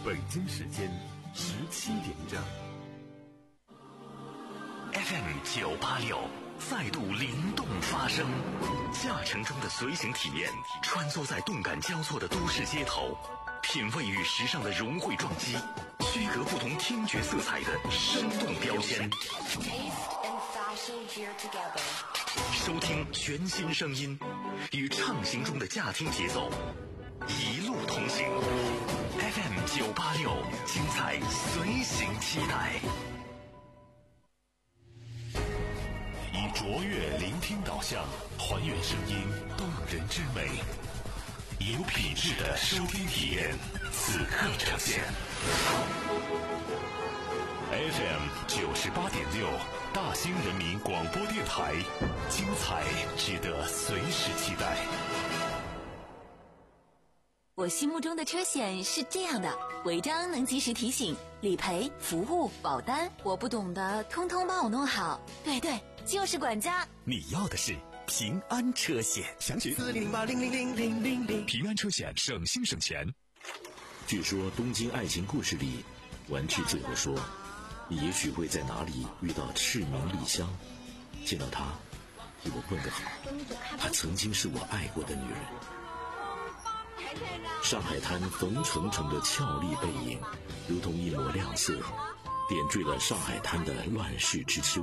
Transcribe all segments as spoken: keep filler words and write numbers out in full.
北京时间十七点整。 F M 九八六再度灵动发声，驾乘中的随行体验，穿梭在动感交错的都市街头，品味与时尚的融汇撞击，区隔不同听觉色彩的生动标签。收听全新声音，与畅行中的驾听节奏，一路同行。F M 九八六，精彩随行期待。 以卓越聆听导向，还原声音动人之美，有品质的收听体验，此刻呈现。F M 九十八点六，大兴人民广播电台，精彩值得随时期待。 我心目中的车险是这样的：违章能及时提醒，理赔、服务、保单，我不懂的通通帮我弄好。对对，就是管家。 你要的是平安车险， 详询四零零八零零零零零零。 平安车险，省心省钱。 据说《东京爱情故事》里，丸治最后说，你也许会在哪里遇到赤名丽香，见到她，替我问个好，她曾经是我爱过的女人。上海滩冯程程的俏丽背影，如同一抹亮色，点缀了上海滩的乱世之秋。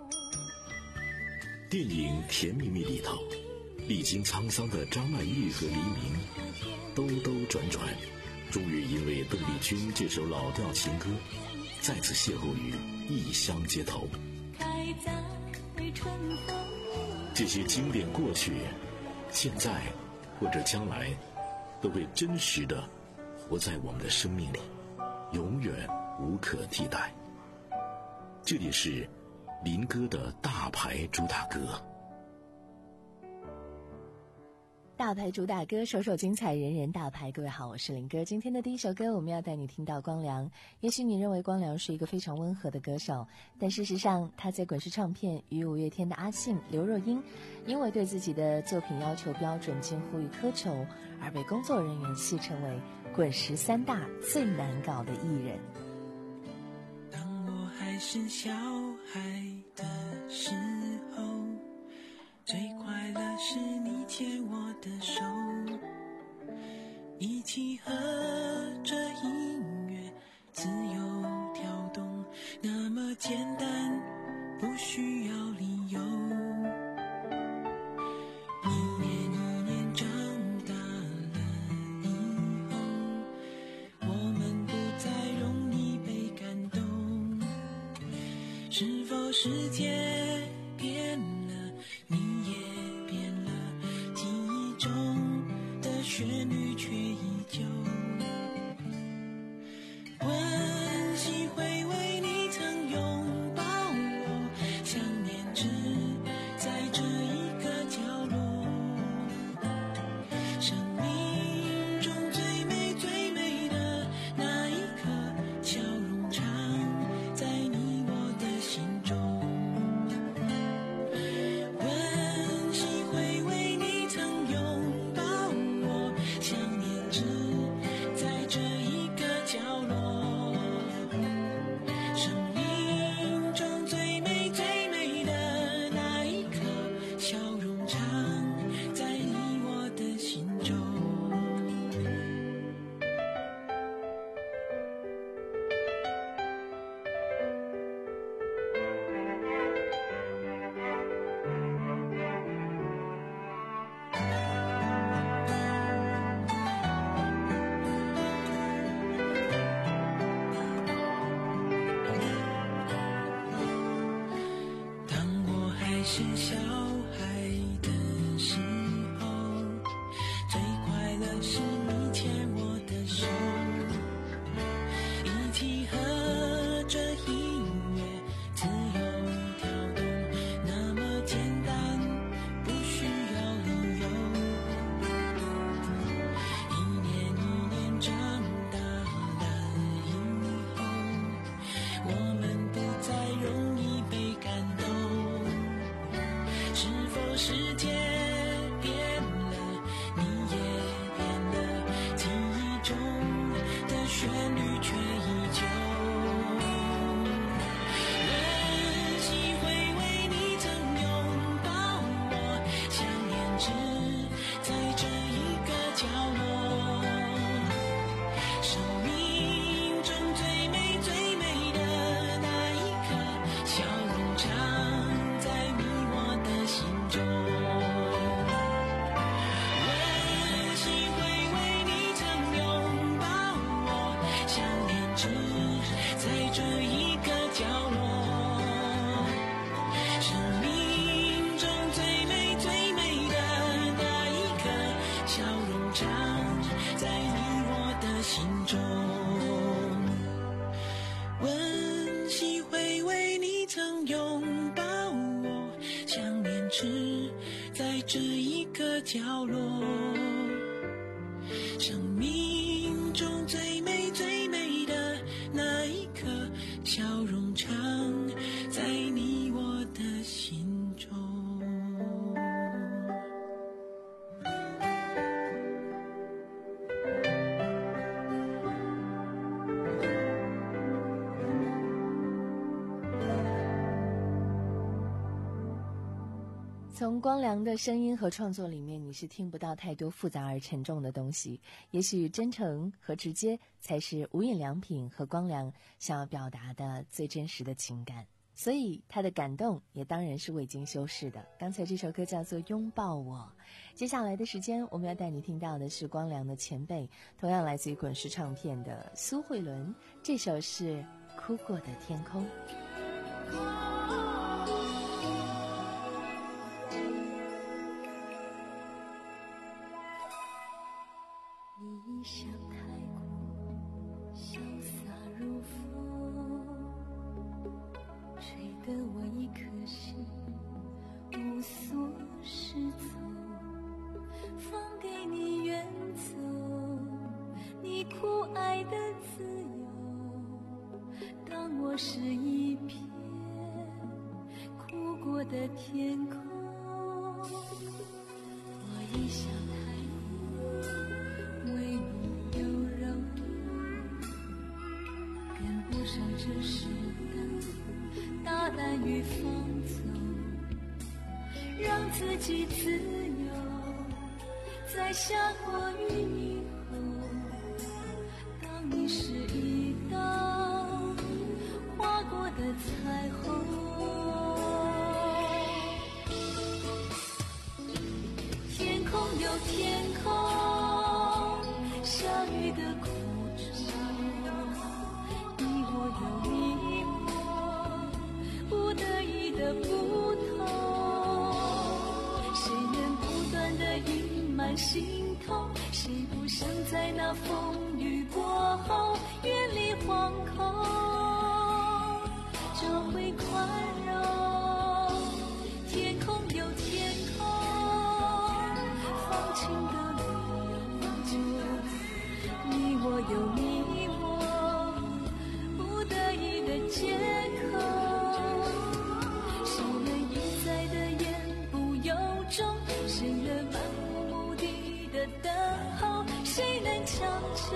电影《甜蜜蜜》里头，历经沧桑的张曼玉和黎明，兜兜转转，终于因为邓丽君这首老调情歌，再次邂逅于异乡街头。这些经典过去，现在或者将来，都会真实的活在我们的生命里，永远无可替代。这里是林哥的大牌主打歌。 大牌主打歌，首首精彩，人人大牌。各位好，我是林哥。今天的第一首歌，我们要带你听到光良。也许你认为光良是一个非常温和的歌手，但事实上他在滚石唱片与五月天的阿信、刘若英因为对自己的作品要求标准近乎于苛求，而被工作人员戏称为滚石三大最难搞的艺人。 当我还是小孩的时候，最快乐是你牵我的手，一起和着音乐自由跳动，那么简单，不需要理由。一年一年长大了以后，我们不再容易被感动，是否世界变了，你也变了，记忆中的旋律却依旧。温习回味你曾拥抱我，想念只在这一个角落。生命中最美最美的那一刻，笑容常在你我的心中。温习回味你曾拥抱我，想念只在这一个角落。生命中最美最美的那一刻，笑容常在你我的心中。当我还是小孩的时候，最快乐是你牵我的手，一起和着音乐自由跳动，那么简单，不需要理由。一年一年长大了以后，我们不再容易被感动， 旋律却依旧。温习回味你曾拥抱我，想念只在这一个角落。生命中最美最美的那一刻，笑容常在你我的心中。这一个角落，生命中最美最美的那一刻，笑容常在你我的心中。 从光良的声音和创作里面，你是听不到太多复杂而沉重的东西。也许真诚和直接才是无印良品和光良想要表达的最真实的情感，所以他的感动也当然是未经修饰的。刚才这首歌叫做《拥抱我》，接下来的时间我们要带你听到的是光良的前辈，同样来自于滚石唱片的苏慧伦，这首是《哭过的天空》。 你像太过潇洒如风，吹得我一颗心无所适从，放给你远走，你酷爱的自由。当我是一片哭过的天空，我一想太为你优柔，跟不上这时代大胆与放纵，让自己自由。在下过雨以后，当你是一道划过的彩虹，天空有天空下雨的苦衷，你我有你我不得已的不同，谁能不断的隐瞒心痛，谁不想在那风雨过后远离惶恐，找回宽容。天空有天空放晴的理由，你我有你我不得已的借口，谁能一再的言不由衷，谁能漫无目的的等候，谁能强求，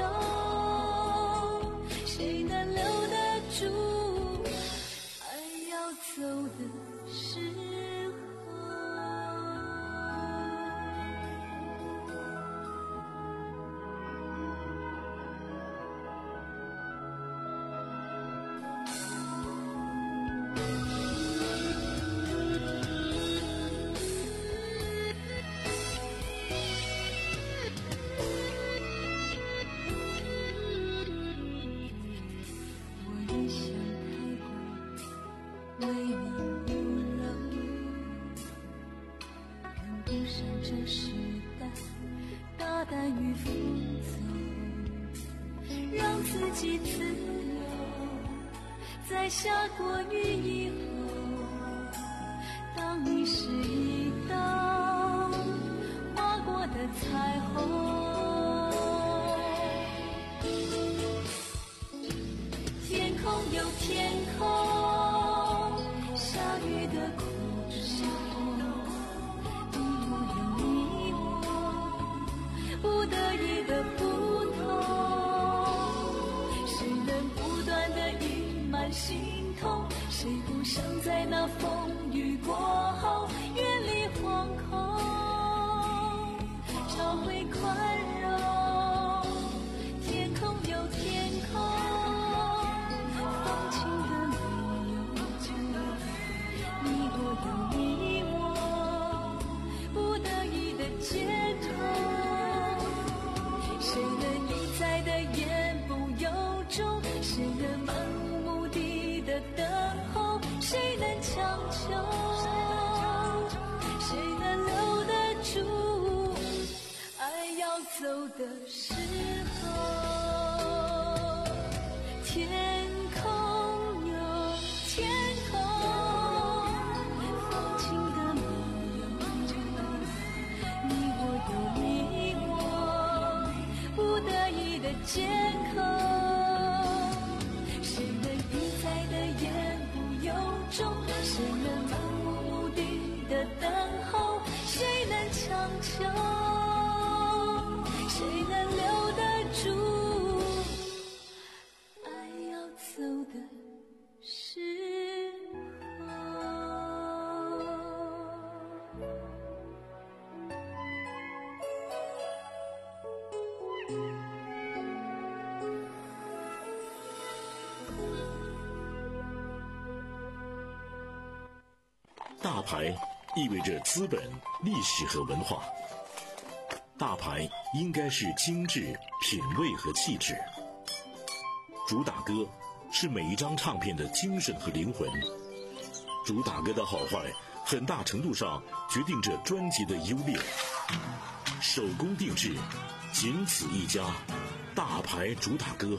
谁能留得住爱要走的时候。在下过雨以后，当你是一道划过的彩虹，天空有天空下雨的苦衷，你我有你我不得已的不同， 在那风雨过后远离惶恐，找回宽容，天空有天空，放晴的理由，你我有你我，不得已的解脱，谁能一再的言不由衷，谁能漫无目的的等候，谁能强求，谁能留得住爱要走的时候，天空有天空，放晴的理由，你我有你我，不得已的借口，谁能一再的言不由衷，谁能漫无目的的等候，谁能强求，谁能留得住爱要走的时候。 大牌意味着资本、历史和文化。大牌应该是精致、品味和气质。主打歌是每一张唱片的精神和灵魂。主打歌的好坏，很大程度上决定着专辑的优劣。手工定制，仅此一家。大牌主打歌。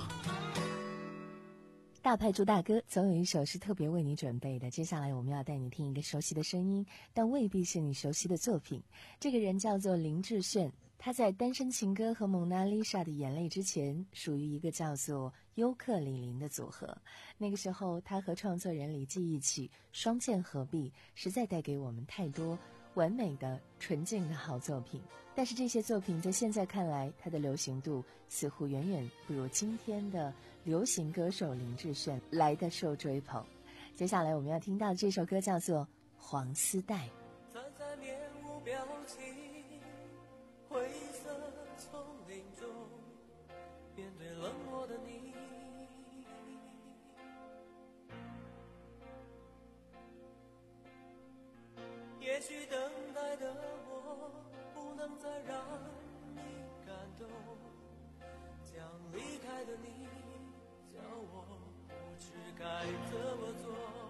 大牌主打歌总有一首是特别为你准备的，接下来我们要带你听一个熟悉的声音，但未必是你熟悉的作品。这个人叫做林志炫，他在《单身情歌》和《蒙娜丽莎的眼泪》之前属于一个叫做尤克里林的组合。那个时候他和创作人李记一起双剑合璧，实在带给我们太多完美的纯净的好作品。但是这些作品在现在看来，它的流行度似乎远远不如今天的流行歌手林志炫来的受追捧。接下来我们要听到这首歌叫做《黄丝带》。 站在面无表情灰色丛林中，面对冷漠的你，也许等待的我不能再让你感动，将离开的你叫我不知该怎么做。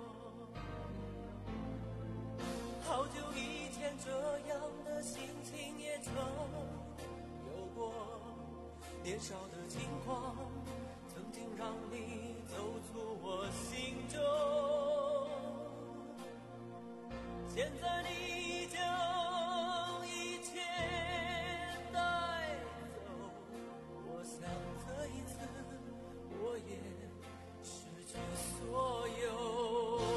好久以前这样的心情也曾有过，年少的轻狂曾经让你走出我心中，现在你将一切带走，我想这一次我也失去所有。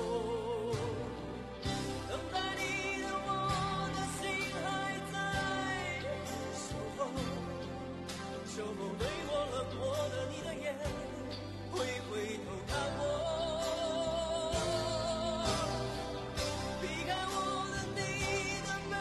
等待你的我的心还在守候，守候对我冷漠的你的眼，会回头看我。避开我的你的背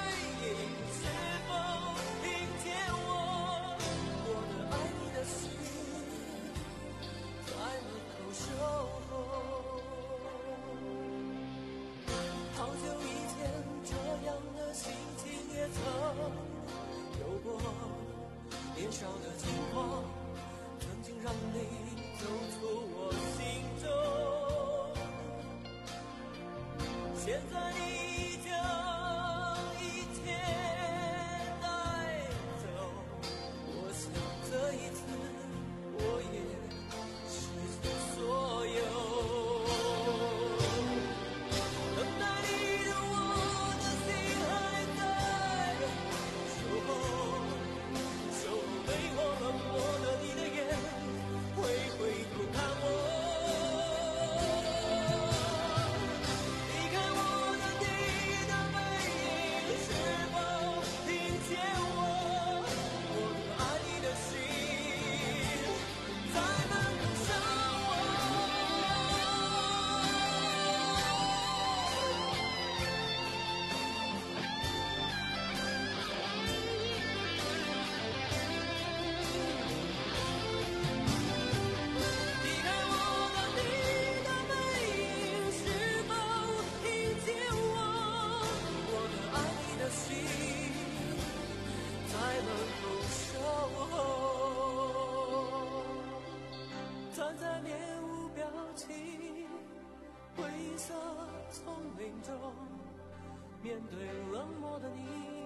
丛林中面对冷漠的你。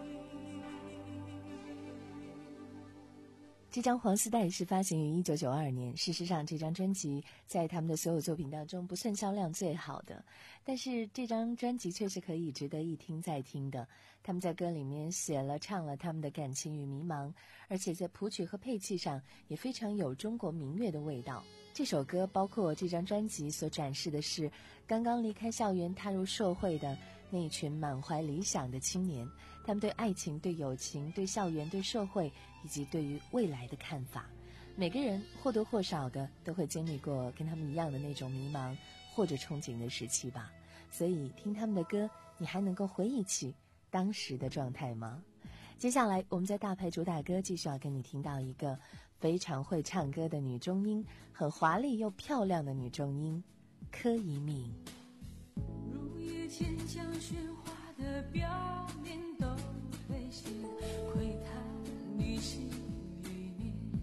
这张黄丝带是发行于一九九二年，事实上这张专辑在他们的所有作品当中不算销量最好的，但是这张专辑却是可以值得一听再听的。他们在歌里面写了唱了他们的感情与迷茫，而且在谱曲和配器上也非常有中国民乐的味道。这首歌包括这张专辑所展示的是刚刚离开校园踏入社会的那一群满怀理想的青年，他们对爱情、对友情、对校园、对社会以及对于未来的看法。每个人或多或少的都会经历过跟他们一样的那种迷茫或者憧憬的时期吧，所以听他们的歌，你还能够回忆起当时的状态吗？接下来我们在大牌主打歌继续要跟你听到一个非常会唱歌的女中音，很华丽又漂亮的女中音，柯以敏。 如夜千江喧哗的表面都兑现，窥探你心里面，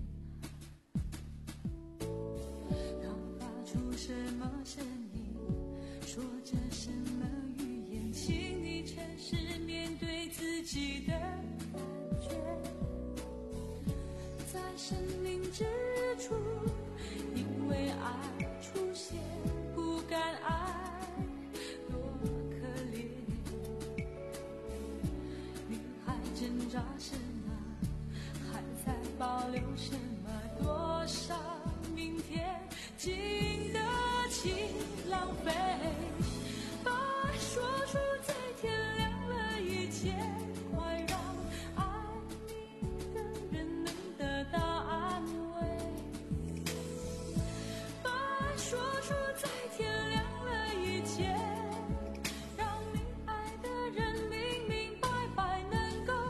它发出什么声音，说着什么语言，请你诚实面对自己的感觉，在生命之初因为爱出现，不敢爱挣扎什么，还在保留什么？多少明天经得起浪费？把爱说出，在天亮了以前，快让爱你的人能得到安慰。把爱说出，在天亮了以前，让你爱的人明明白白能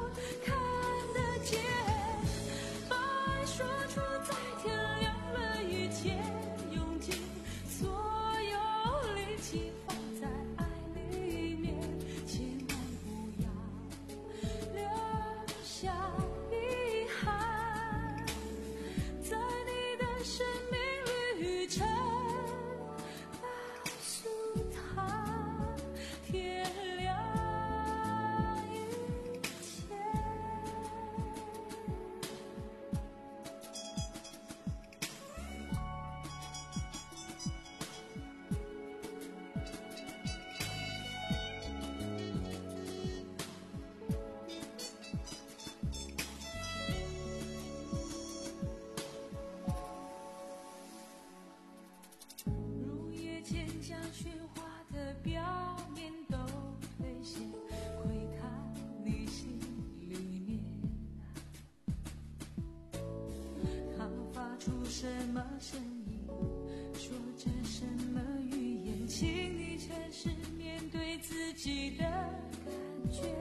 什么声音，说着什么语言，请你诚实面对自己的感觉，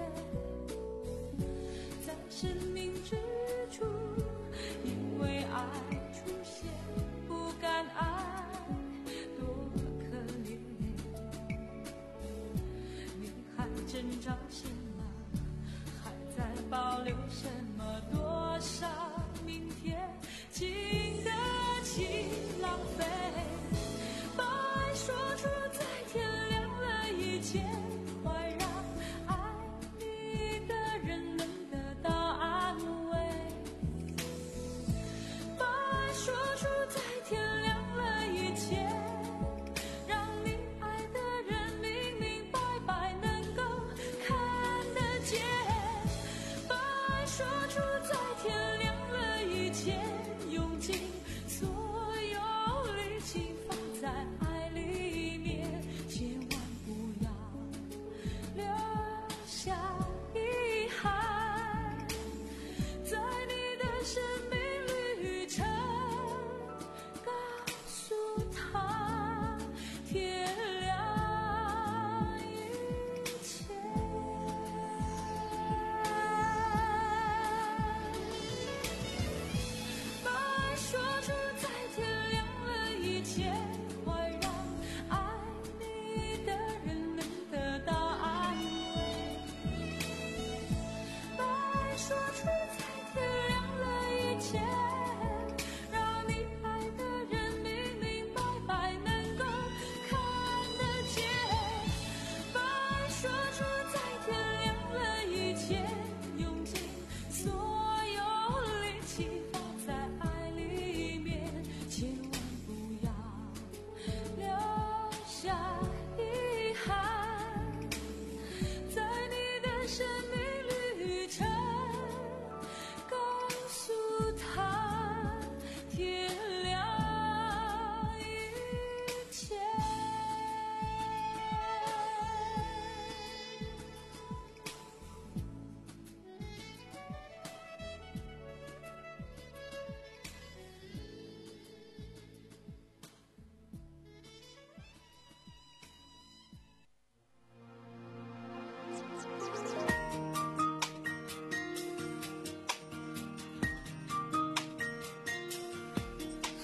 在生命之初因为爱出现，不敢爱，多可怜。你还挣扎什么，还在保留什么？多少明天经得起浪费？把爱说出，在天亮了以前，快让爱你的人能得到安慰。把爱说出，在天亮了以前，让你爱的人明明白白能够看得见。把爱说出，在天亮了以前，用尽所有力气放在爱里面，千万不要留下遗憾。在你的生命旅程，告诉他天亮以前。把爱说出，在天亮了以前，快让爱你的人能得到安慰。把爱说出，在天亮了以前，让你爱的人明明白白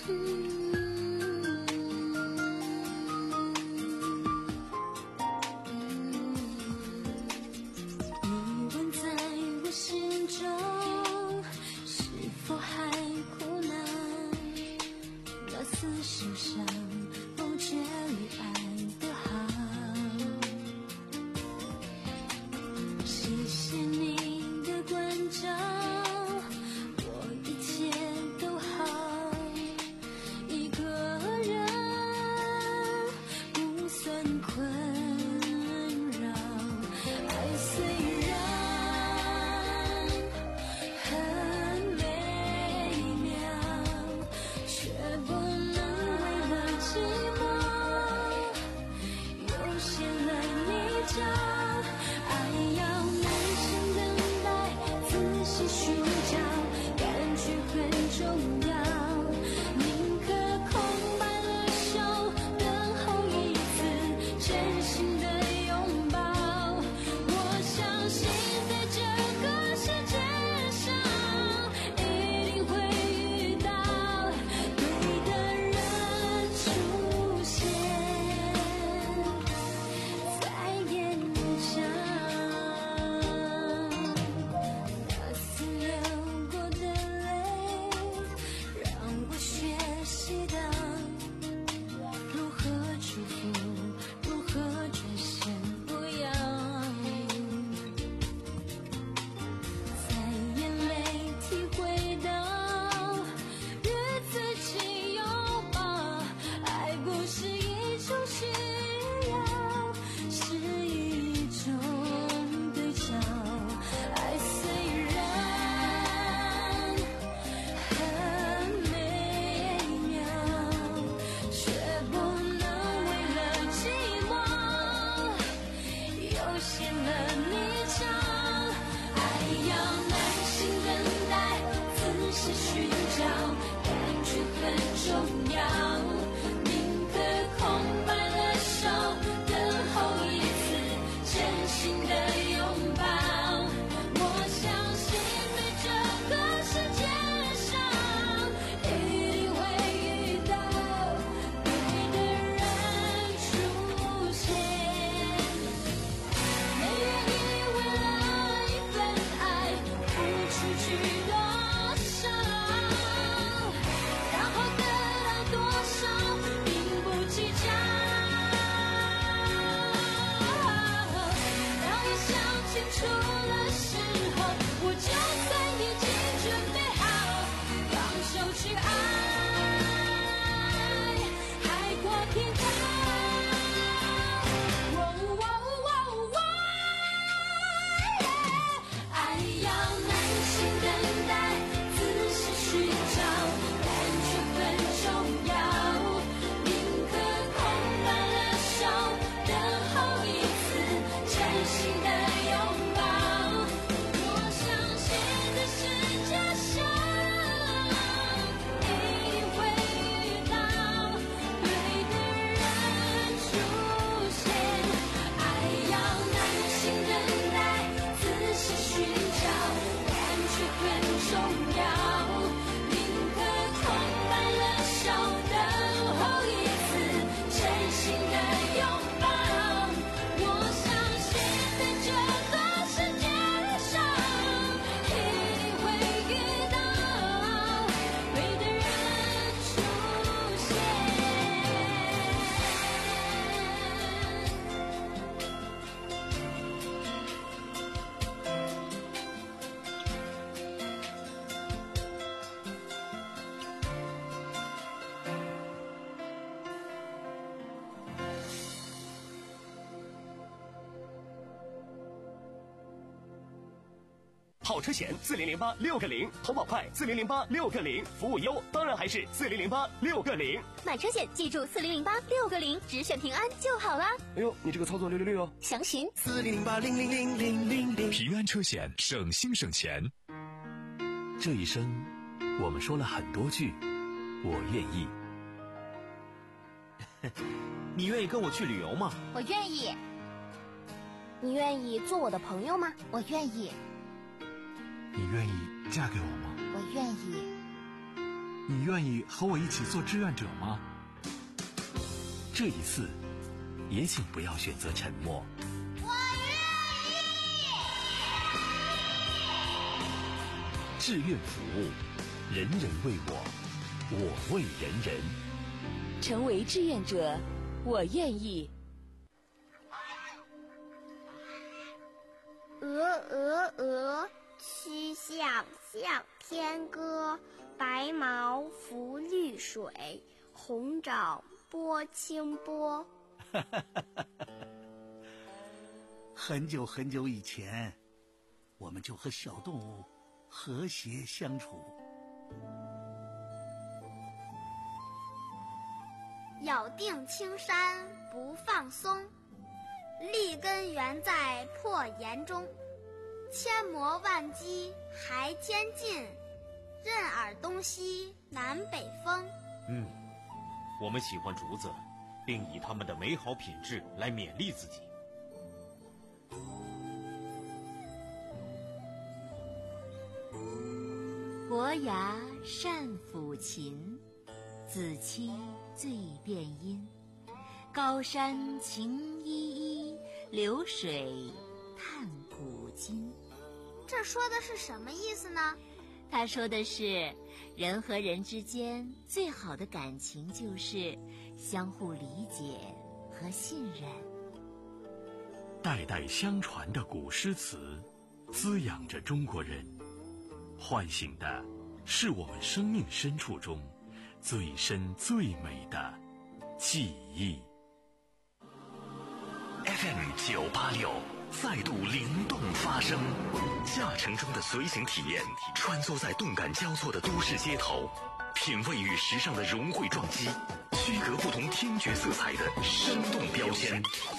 跑车险四零零八六个零，投保快四零零八六个零，服务优当然还是四零零八六个零。 买车险记住四零零八六个零，只选平安就好啦。 哎呦，你这个操作六六六哦！ 详询四零零八零零零零零零。 平安车险，省心省钱。 这一生，我们说了很多句“我愿意”。 你愿意跟我去旅游吗？ 我愿意。你愿意做我的朋友吗？我愿意。 你愿意嫁给我吗？ 我愿意。 你愿意和我一起做志愿者吗？ 这一次，也请不要选择沉默。 我愿意。志愿服务，人人为我，我为人人。 成为志愿者，我愿意。 鹅鹅鹅，曲项向天歌。白毛浮绿水，红掌拨清波。 很久很久以前，我们就和小动物和谐相处。 咬定青山不放松，立根原在破岩中。千磨万击还坚劲，任尔东西南北风。 嗯，我们喜欢竹子，并以它们的美好品质来勉励自己。 伯牙善抚琴，子期最辨音。高山晴依依，流水探古今。 这说的是什么意思呢？ 他说的是，人和人之间最好的感情就是相互理解和信任。 代代相传的古诗词，滋养着中国人，唤醒的是我们生命深处中最深最美的记忆。 F M 九八六再度灵动发声，驾乘中的随行体验，穿梭在动感交错的都市街头，品味与时尚的融汇撞击，区隔不同听觉色彩的生动标签。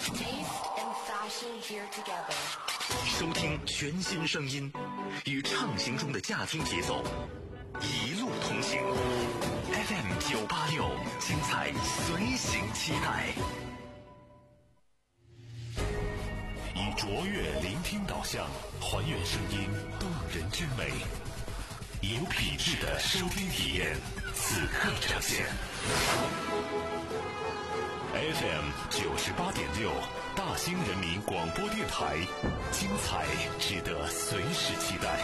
收听全新声音，与畅行中的驾听节奏，一路同行。F M 九八六，精彩随行期待。 以卓越聆听导向，还原声音动人之美，有品质的收听体验，此刻呈现。F M 九十八点六，大兴人民广播电台，精彩值得随时期待。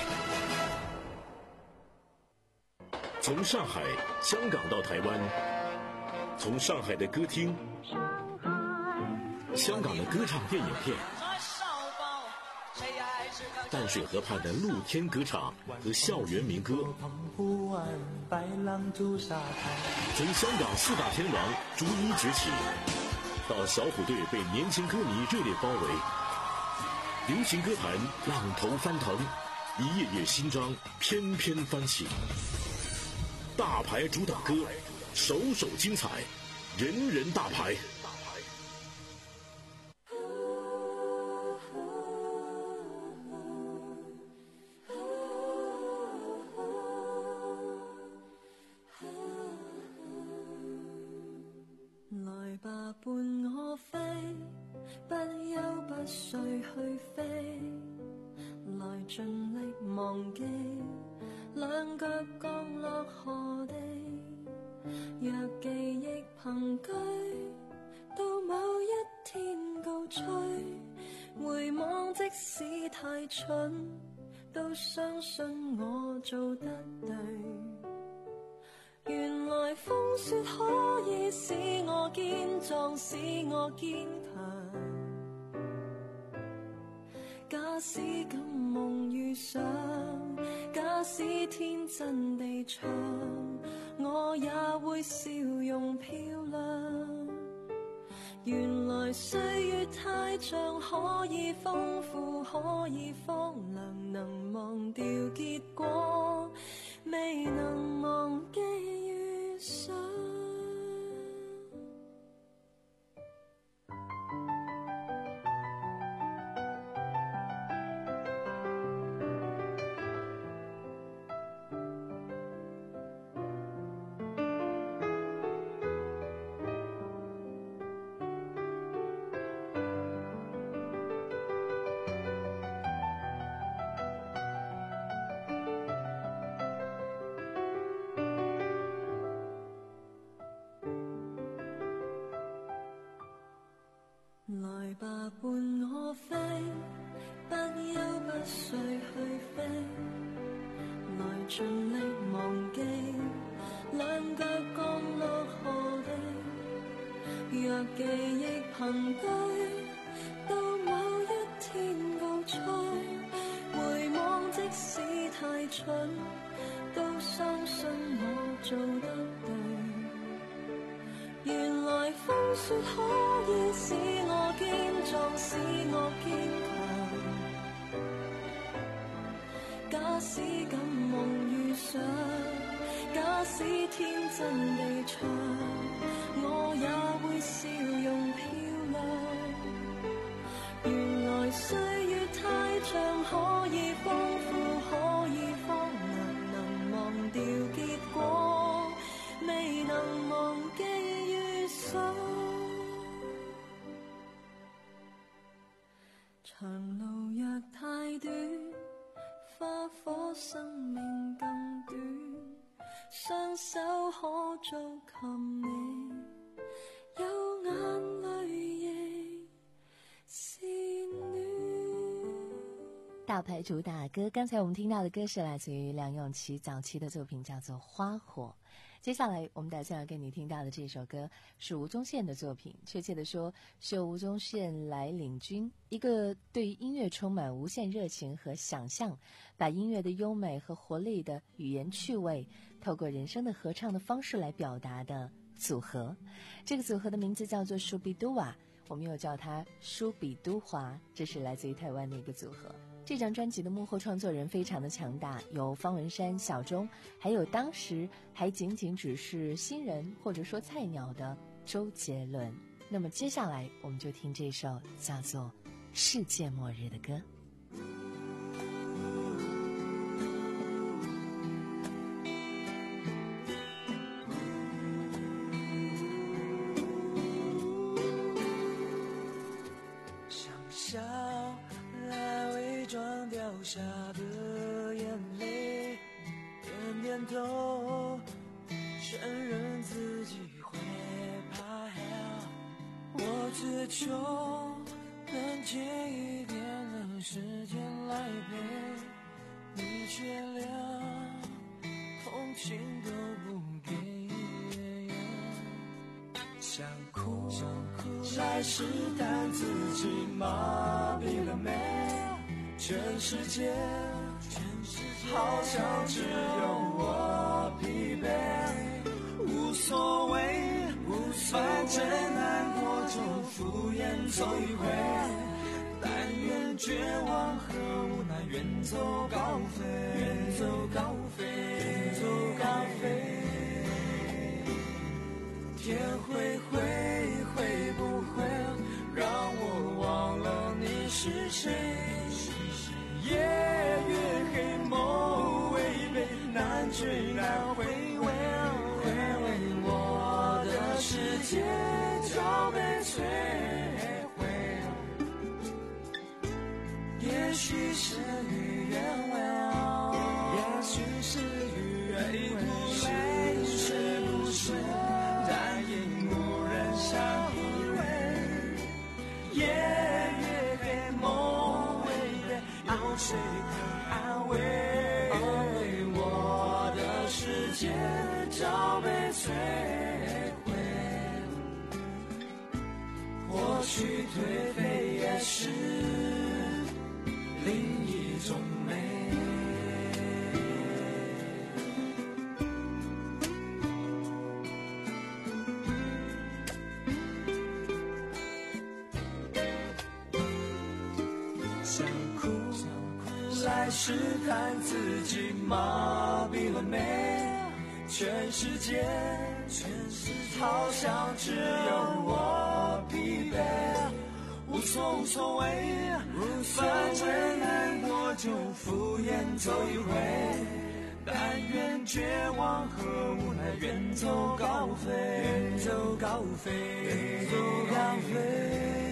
从上海、香港到台湾，从上海的歌厅、香港的歌唱电影片，淡水河畔的露天歌唱和校园民歌，从香港四大天王逐一崛起，到小虎队被年轻歌迷热烈包围，流行歌坛浪头翻腾，一页页新章翩翩翻起。大牌主打歌，首首精彩，人人大牌。 來吧，伴我飛，不休不睡去飛，來盡力忘記兩腳降落何地。若記憶憑據，到某一天高吹，回望即使太蠢，都相信我做得對。原來風雪可以使我堅壯，使我堅強。假使敢夢遇上，假使天真地唱，我也會笑容漂亮。原來歲月太長，可以豐富，可以荒涼，能忘掉結果，未能忘記遇上。 盡力忘記，兩腳降落河地。若記憶憑據，到某一天告吹，回望即使太蠢，都相信我做得對。原來風雪可以使我堅壯，使我堅強。假使敢夢遇上，假使天真地唱，我也會笑容漂亮。原來歲月太長，可以豐富，可以荒涼，能忘掉結果，未能忘記遇上。長路若太短，花火生命更短，雙手可做琴你，有眼淚亦是暖。 大牌主打歌，刚才我们听到的歌是来自于梁咏琪早期的作品，叫做《花火》。接下来我们打算要给你听到的这首歌是吴宗宪的作品，确切的说是由吴宗宪来领军，一个对音乐充满无限热情和想象，把音乐的优美和活力的语言趣味透过人声的合唱的方式来表达的组合。这个组合的名字叫做舒比都瓦，我们又叫它舒比都华，这是来自于台湾的一个组合。这张专辑的幕后创作人非常的强大，有方文山、小钟，还有当时还仅仅只是新人或者说菜鸟的周杰伦。那么接下来我们就听这首叫做《世界末日》的歌。 下的眼泪，点点头，承认自己会怕。我只求能借一点的时间来陪你，却连同情都不给。想哭，想哭来试探自己麻痹了没？全世界，好像只有我疲惫，无所谓，反正难过就敷衍走一回，但愿绝望和无奈远走高飞，远走高飞，远走高飞。天会灰，会不会让我忘了你是谁？夜越黑，梦违背，难追难回味，回味我的世界就被摧毁。也许是与愿违，也许是与愿不累，是不是但因无人相依偎？夜越黑，梦违背，有谁可安慰？安慰我的世界早被摧毁。或许颓废也是另一种美。想哭，来试探自己麻痹了没？全世界，全世界好像只有我疲惫，无所无所谓，反正难过就敷衍走一回，但愿绝望和无奈远走高飞，远走高飞，远走高飞。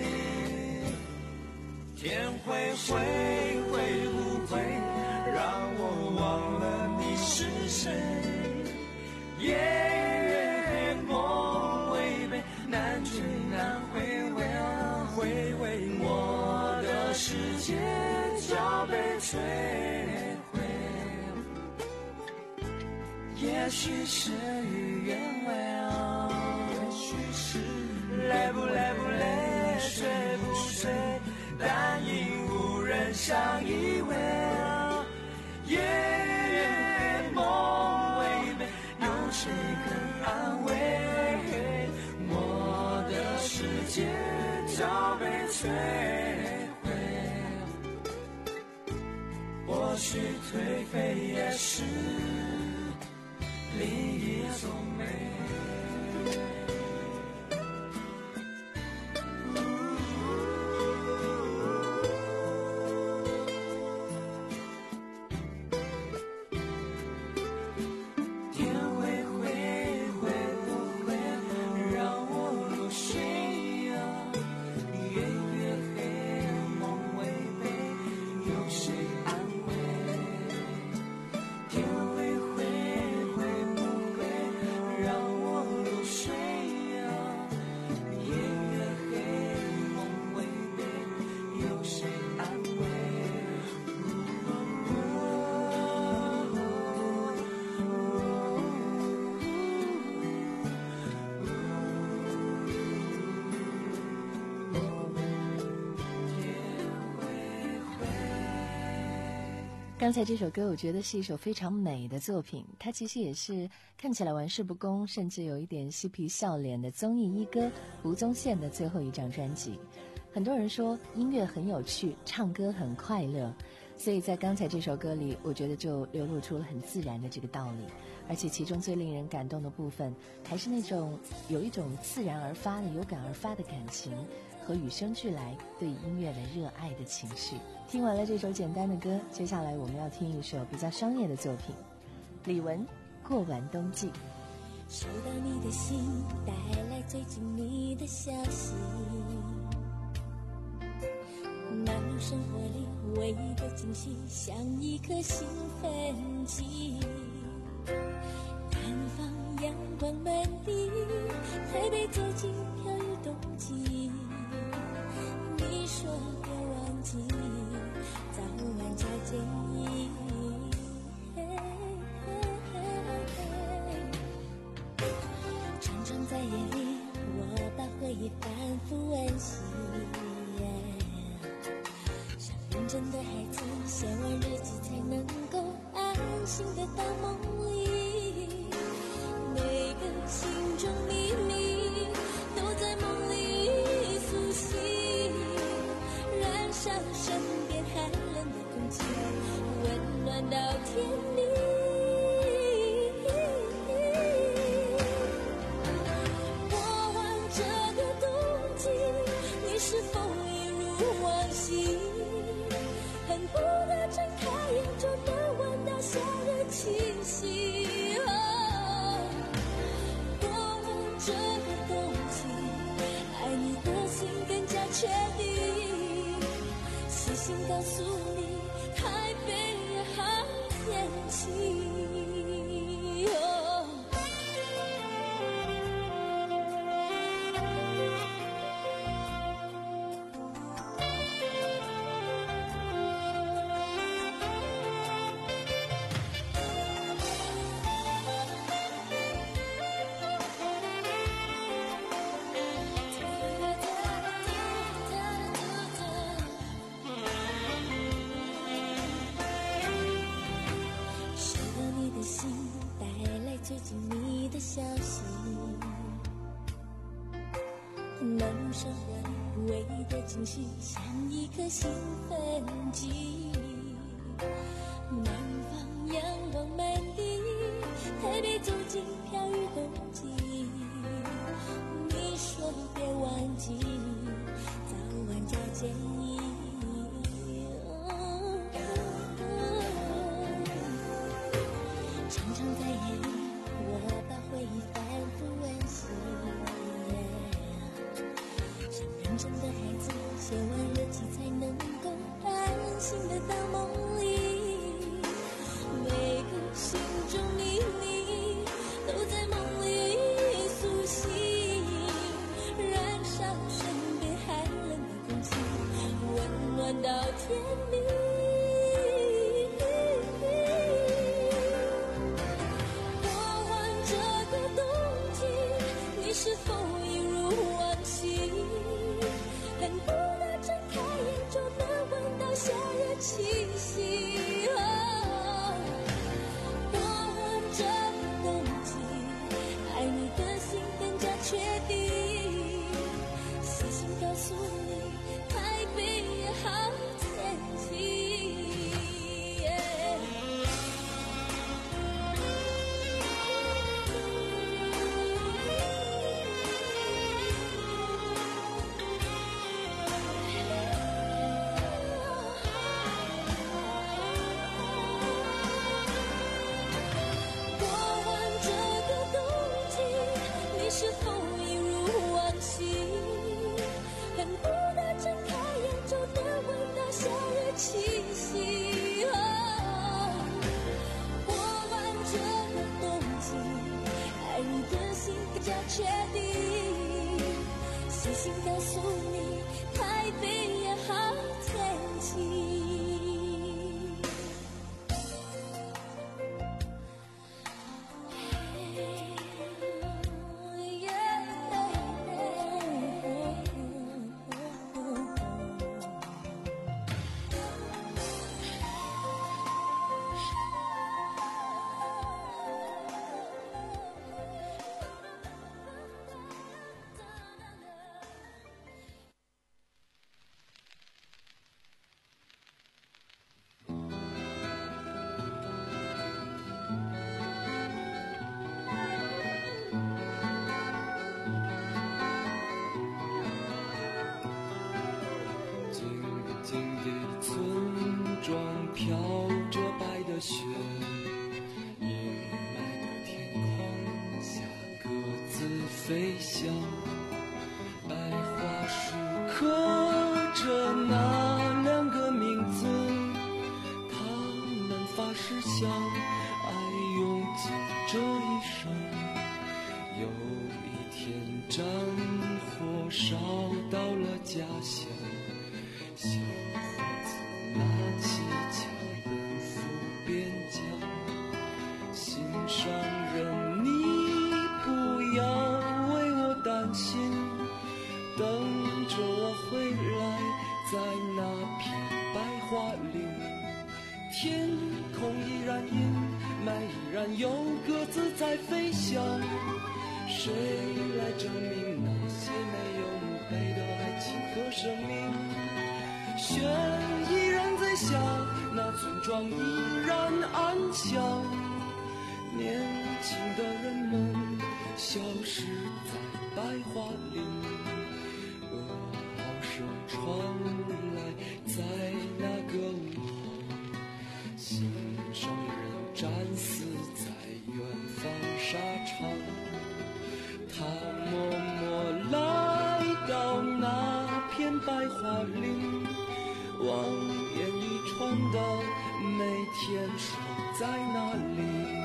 天会灰，会不会让我忘了你是谁？夜越黑，梦违背，难追难回味，回味我的世界早被摧毁。 也许事与愿违啊，也许是累不累不累，睡不睡，但因无人相依偎啊，夜夜梦违背，有谁肯安慰？我的世界早被摧毁，或许颓废也是另一种美。天会灰，会不会让我入睡啊？夜越黑，梦违背，有谁安慰？天会灰，会不会让我入睡啊？夜越黑，梦违背，有谁安慰？ 刚才这首歌我觉得是一首非常美的作品，它其实也是看起来玩世不恭，甚至有一点嬉皮笑脸的综艺一哥吴宗宪的最后一张专辑。很多人说音乐很有趣，唱歌很快乐，所以在刚才这首歌里我觉得就流露出了很自然的这个道理。而且其中最令人感动的部分还是那种有一种自然而发的有感而发的感情和与生俱来对音乐的热爱的情绪。听完了这首简单的歌，接下来我们要听一首比较商业的作品，李玟《过完冬季》。 收到你的信，带来最近你的消息，忙碌生活里唯一的惊喜，像一颗兴奋剂，探访阳光满地，台北走进飘雨冬季，你说别忘记早晚加建议，常常在夜里我把回忆反复温习，像认真的孩子写完日记才能够安心的到梦里，每个心中秘密都在梦里苏醒，燃烧身边寒冷的空气，温暖到天明。过完这个冬季，你是否一如往昔，恨不得睁开眼就能闻到夏日气息。哦，过完这个冬季，爱你的心更加确定，细心告诉你台北好天气。哦，收到你的信，带来最近你的消息，忙碌生活里唯一的惊喜，像一颗兴奋剂，南方阳光满地，台北走进飘雨冬季，你说别忘记早晚加建议，常常在夜里我把回忆反复温习，像认真的孩子写完日记才能够安心的到梦里，每个心中秘密都在梦里苏醒，燃烧身边寒冷的空气，温暖到天明。过确定，细心告诉你，台北也好天气。是否一如往昔，恨不得睁开眼就能闻到夏日气息。哦，过完这个冬季，爱你的心更加确定。细心告诉你，台北也好天气。 飘着白的雪，阴霾的天空下各自飞翔，白桦树刻着那两个名字，他们发誓相爱用尽这一生。有一天战火烧到了家乡，小伙子拿起枪奔赴边疆，心上人你不要为我担心，等着我回来，在那片白桦林，天空依然阴霾，依然有鸽子在飞翔，谁来证明那些没有墓碑的爱情和生命？雪依然在下，那村庄依然安详，年轻的人们消失在白桦林，噩耗声传来，在那个午后，心上人战死在远方沙场，他默默来到那片白桦林，望眼欲穿的每天守在那里。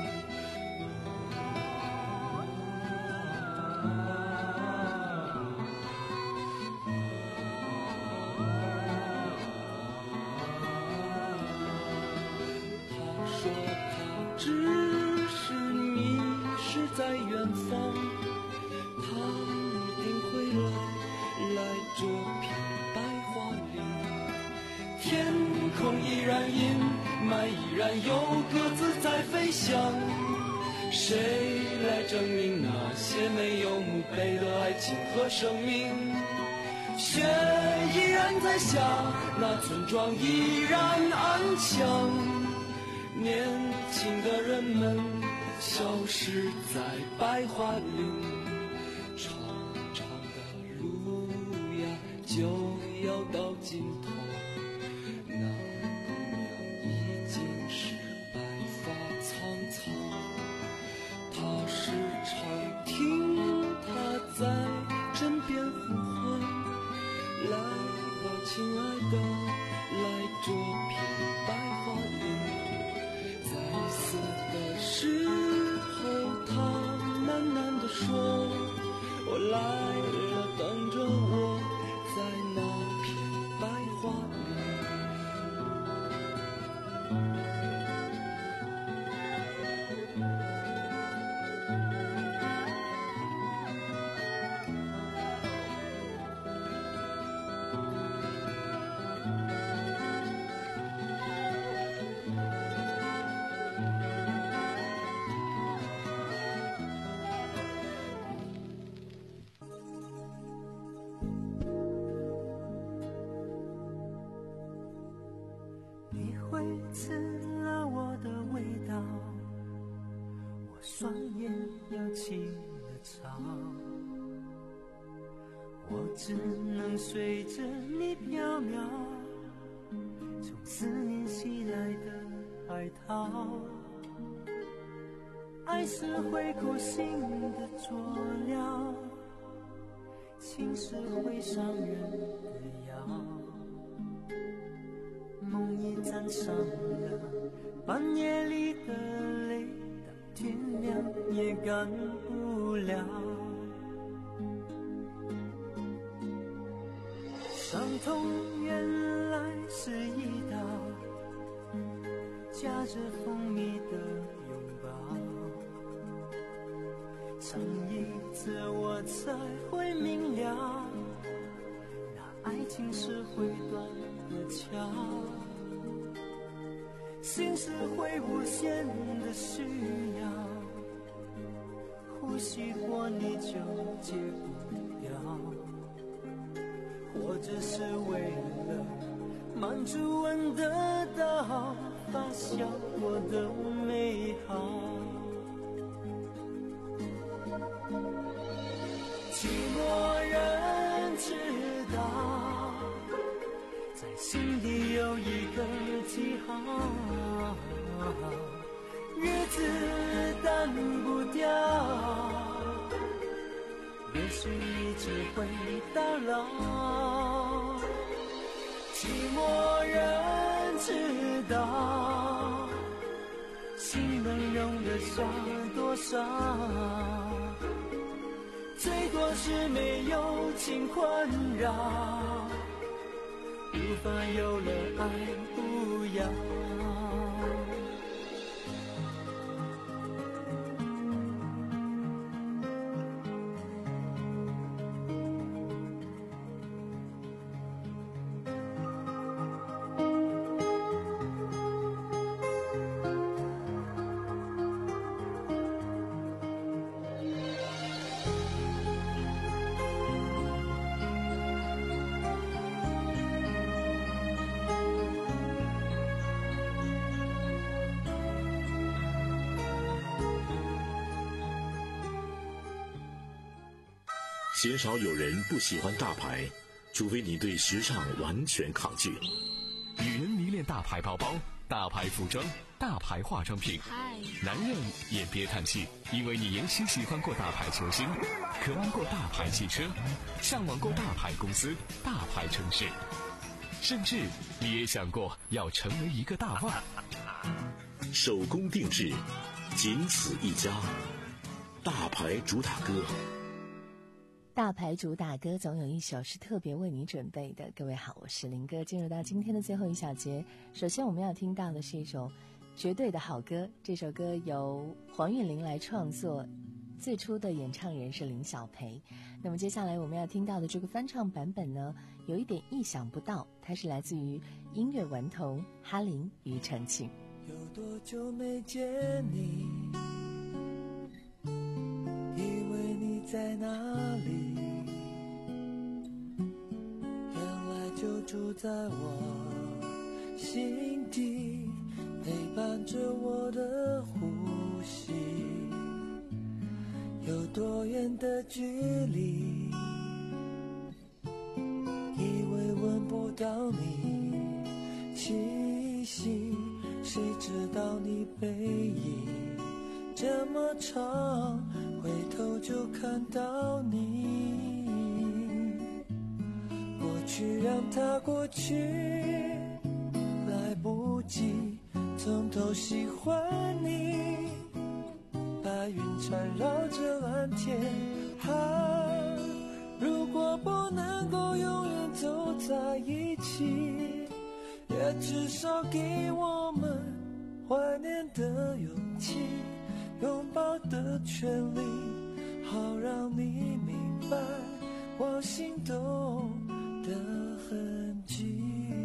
他说他只是迷失在远方，他一定会来，来这片白桦林。天空依然阴霾，依然有鸽子在飞翔，谁来证明那些没有墓碑的爱情和生命？雪依然在下，那村庄依然安详，年轻的人们消失在白桦林，长长的路呀就要到尽头，那姑娘已经是白发苍苍，她时常听她在枕边呼唤，来吧亲爱的，来这片白桦林。在死的时候她喃喃地说，我来了，等着我，在那片白桦林。 转眼又起了潮，我只能随着你飘渺，从思念袭来的海涛。爱是会苦心的佐料，情是会伤人的药，梦已沾上了半夜里的泪，到天亮也干不了。伤痛原来是一刀，夹着蜂蜜的拥抱，尝一次我才会明了，那爱情是会断的桥，心是会无限的需要，呼吸过你就戒不掉，或者是为了满足闻得到发酵过的美好。寂寞人知道，在心底有一个记号，日子淡不掉，也许你只会打扰。寂寞人知道，心能容得下多少，最多是没有情困扰，无法有了爱不要。 鲜少有人不喜欢大牌，除非你对时尚完全抗拒。 女人迷恋大牌包包、大牌服装、大牌化妆品，男人也别叹气，因为你也许喜欢过大牌球星，渴望过大牌汽车，向往过大牌公司、大牌城市，甚至你也想过要成为一个大腕。 手工定制，仅此一家，大牌主打歌。 大牌主打歌总有一首是特别为你准备的。各位好，我是林哥。进入到今天的最后一小节，首先我们要听到的是一首绝对的好歌，这首歌由黄韵玲来创作，最初的演唱人是林小培。那么接下来我们要听到的这个翻唱版本呢，有一点意想不到，它是来自于音乐顽童哈林庾澄庆。 有多久没见你，以为你在哪里，原来就住在我心底，陪伴着我的呼吸。有多远的距离，以为闻不到你气息，谁知道你背影这么长，回头就看到你。过去让它过去，来不及从头喜欢你。白云缠绕着蓝天，啊，如果不能够永远走在一起，也至少给我们怀念的勇气，拥抱的权利，好让你明白我心动的痕迹。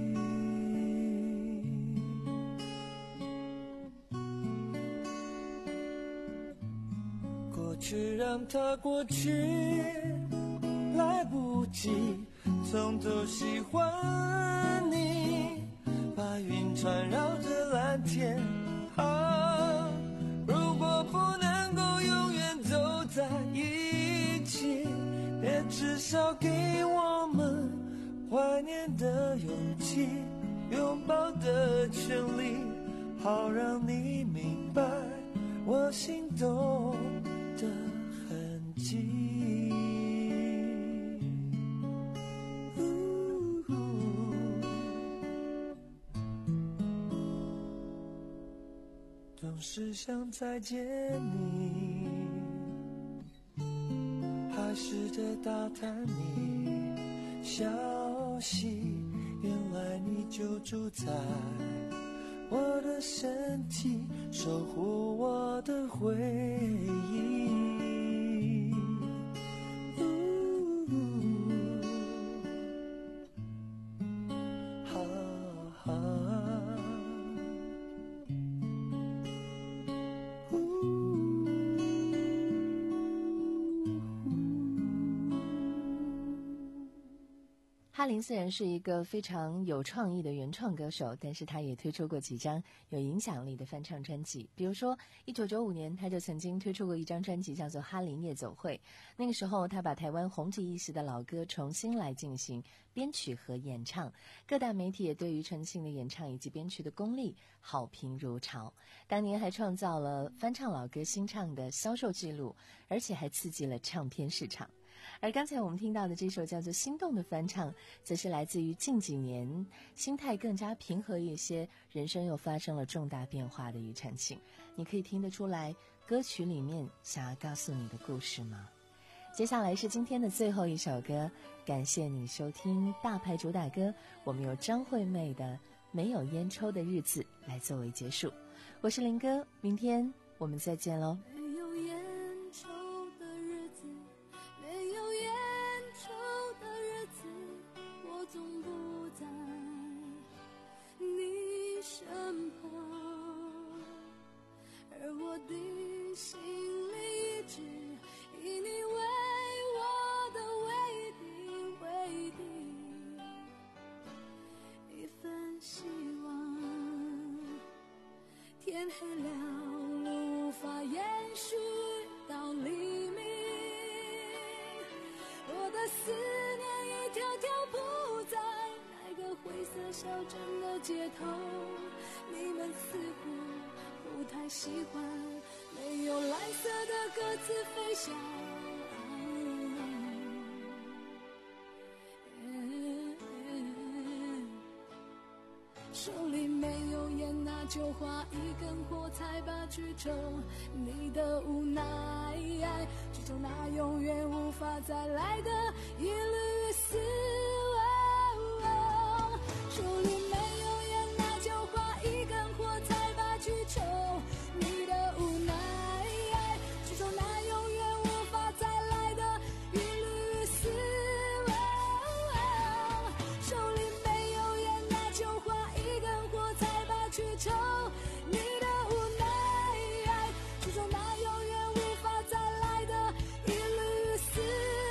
过去让它过去，来不及从头喜欢你。白云缠绕着蓝天，啊，如果不能够至少给我们怀念的勇气，拥抱的权利，好让你明白我心动的痕迹。总是想再见你，还试着打探你消息，原来你就住在我的身体，守护我的回忆。哈哈哈林虽然是一个非常有创意的原创歌手，但是他也推出过几张有影响力的翻唱专辑。比如说一九九五年他就曾经推出过一张专辑叫做《哈林夜总会》，那个时候他把台湾红极一时的老歌重新来进行编曲和演唱，各大媒体也对于陈信的演唱以及编曲的功力好评如潮，当年还创造了翻唱老歌新唱的销售记录，而且还刺激了唱片市场。而刚才我们听到的这首叫做《心动》的翻唱，则是来自于近几年心态更加平和一些，人生又发生了重大变化的庾澄庆。你可以听得出来歌曲里面想要告诉你的故事吗？接下来是今天的最后一首歌，感谢你收听大牌主打歌，我们有张惠妹的《没有烟抽的日子》来作为结束。我是林哥，明天我们再见喽。 没有烟抽的日子，没有烟抽的日子，我总不在你身旁，而我的心里一直以你为我的唯一唯一一份希望。天黑了，无法延续到黎明，我的思念一条条铺在那个灰色小镇的街头，你们似乎不太喜欢没有蓝色的鸽子飞翔，手里没有烟，那就划一根火柴吧去抽，你的无奈去抽那永远无法再来的一缕丝网，手里没有烟，那就划一根火柴吧去抽，你的无奈去抽那永远无法再来的一缕丝网，手里没有烟，那就划一根火柴吧去抽，你的无奈去抽那永远无法再来的一缕丝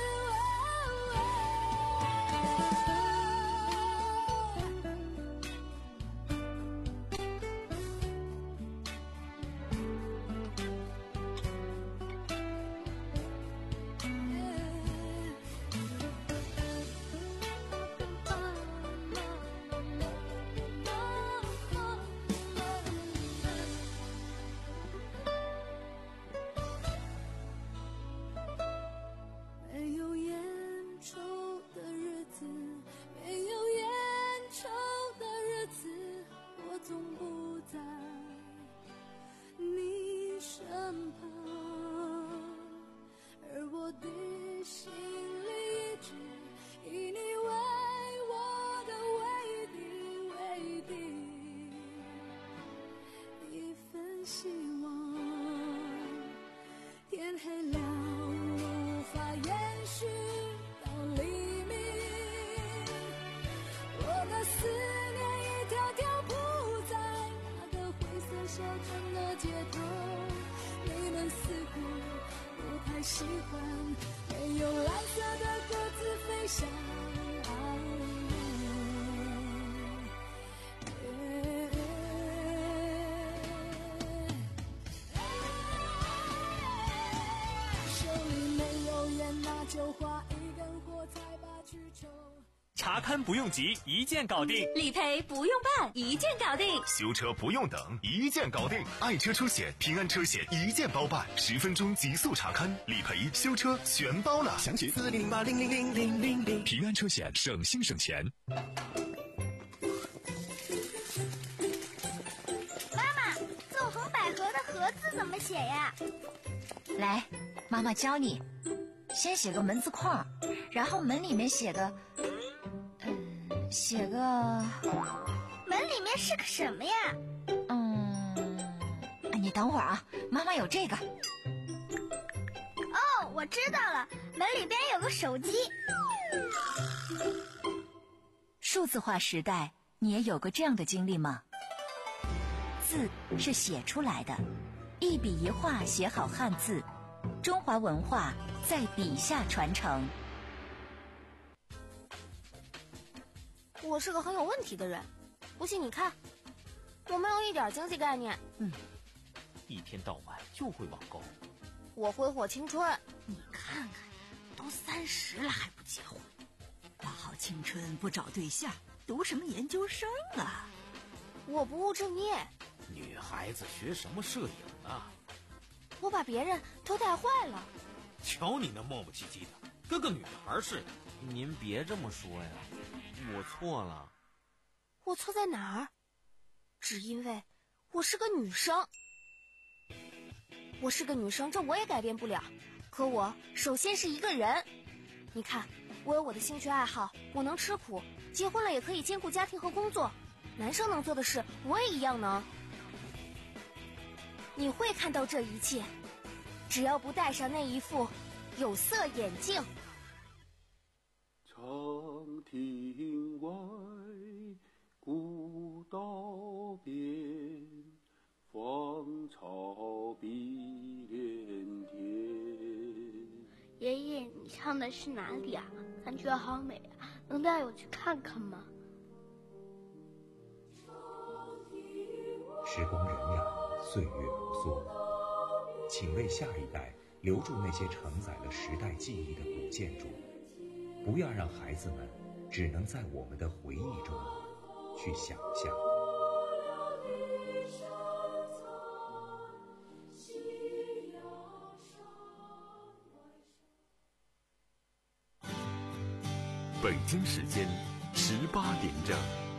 没有烟抽的日子，没有烟抽的日子，我总不在你身旁，而我的心里一直以你为我的唯一唯一一份希望。天黑了，无法延续到黎明，我的思念一条条铺在那个灰色小镇的街头，你们似乎不太喜欢没有蓝色的鸽子飞翔，手里没有烟，那就划一根火柴把去抽。 查勘不用急，一键搞定； 理赔不用办，一键搞定； 修车不用等，一键搞定。爱车出险，平安车险一键包办，十分钟极速查勘、理赔、修车全包了。详情四零零八零零零零零零。平安车险，省心省钱。 妈妈，纵横捭阖的阖字怎么写呀？ 来，妈妈教你。先写个门字框，然后门里面写个，嗯，写个。 门里面是个什么呀？ 嗯，你等会儿啊，妈妈有这个。 哦，我知道了，门里边有个手机。 数字化时代，你也有过这样的经历吗？字是写出来的，一笔一画写好汉字，中华文化在笔下传承。 我是个很有问题的人，不信你看，我没有一点经济概念。 嗯，一天到晚就会网购。 我挥霍青春， 你看看，都三十了还不结婚，花好青春不找对象，读什么研究生啊？ 我不务正业。 女孩子学什么摄影啊？ 我把别人都带坏了。 瞧你那磨磨唧唧的，跟个女孩似的。 您别这么说呀，我错了。 我错在哪儿？只因为我是个女生。我是个女生，这我也改变不了。可我首先是一个人。你看，我有我的兴趣爱好，我能吃苦，结婚了也可以兼顾家庭和工作。男生能做的事，我也一样能。你会看到这一切，只要不戴上那一副有色眼镜。 长亭外，古道边，芳草碧连天。 爷爷，你唱的是哪里啊？感觉好美啊，能带我去看看吗？ 时光荏苒，岁月如梭，请为下一代留住那些承载了时代记忆的古建筑，不要让孩子们只能在我们的回忆中去想象。 北京时间十八点整。